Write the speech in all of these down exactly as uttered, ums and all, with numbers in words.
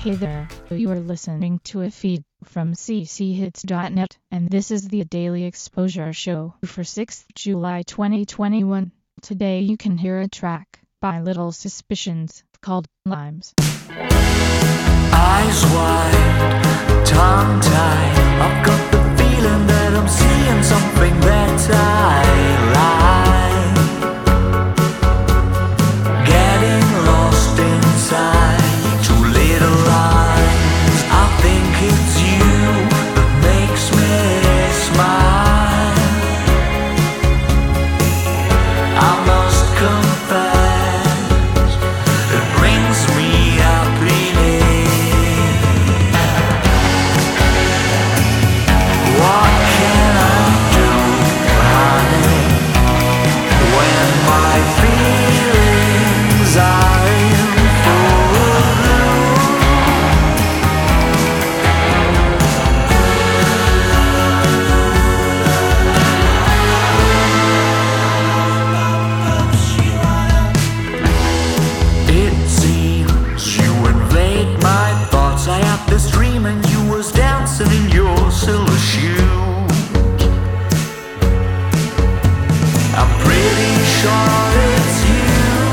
Hey there, you are listening to a feed from c c hits dot net, and this is the Daily Exposure Show for sixth of July twenty twenty-one. Today you can hear a track by Little Suspicions called Limes. Eyes wide, tongue tied, I've got the feeling that I'm seeing something that I like. Getting lost inside two little lines. I think it's you that makes me smile. I must confess, it brings me happiness. What can I do, honey, when my feelings are in full bloom? It seems you invade my thoughts. I had this dream and you was dancing in your silver shoes. I'm pretty sure it's you,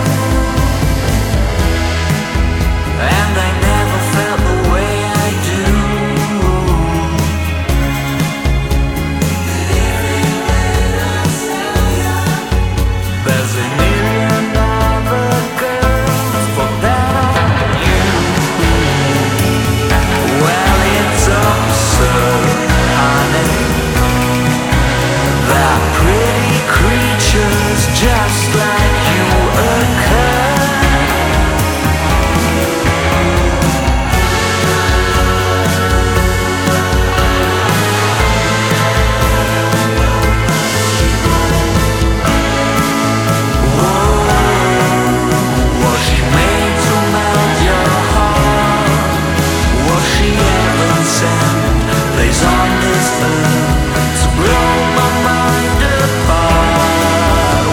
and I never felt the way I do. There's a million other girls, but that ain't you. Well, it's absurd, honey. That pretty creatures just like you occur. Was she made to melt your heart? Was she heaven sent, place on this earth to blow my mind apart?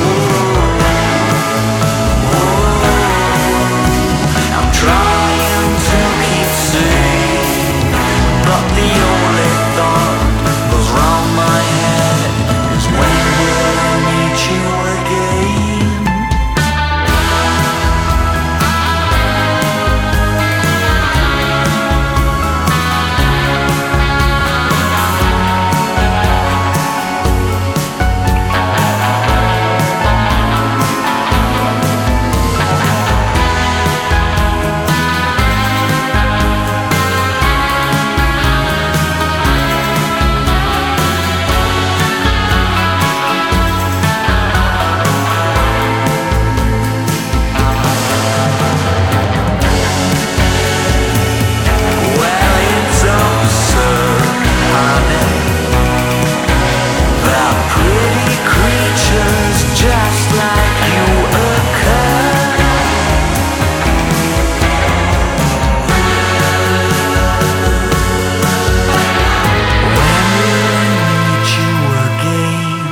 I'm trying to keep sane, but the only thought goes round my head is when will I meet you again? Well, it's absurd, honey. That pretty creatures just like you occur. When will I meet you again?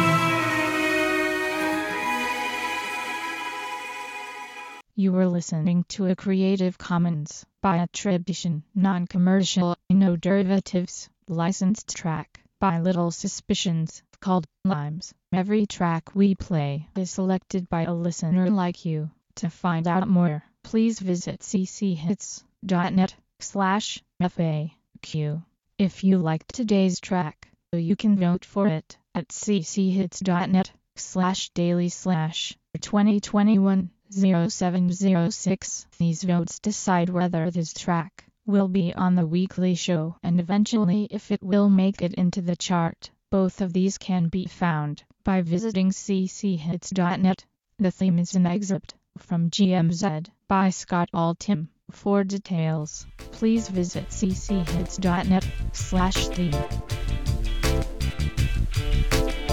You were listening to a Creative Commons by attribution, non-commercial, no derivatives, licensed track by Little Suspicions called Limes. Every track we play is selected by a listener like you. To find out more, please visit c c hits dot net slash F A Q. If you liked today's track, you can vote for it at c c hits dot net slash daily slash twenty twenty-one oh seven oh six. These votes decide whether this track will be on the weekly show and eventually if it will make it into the chart. Both of these can be found by visiting c c hits dot net. The theme is an excerpt from G M Z by Scott Altham. For details, please visit c c hits dot net slash theme.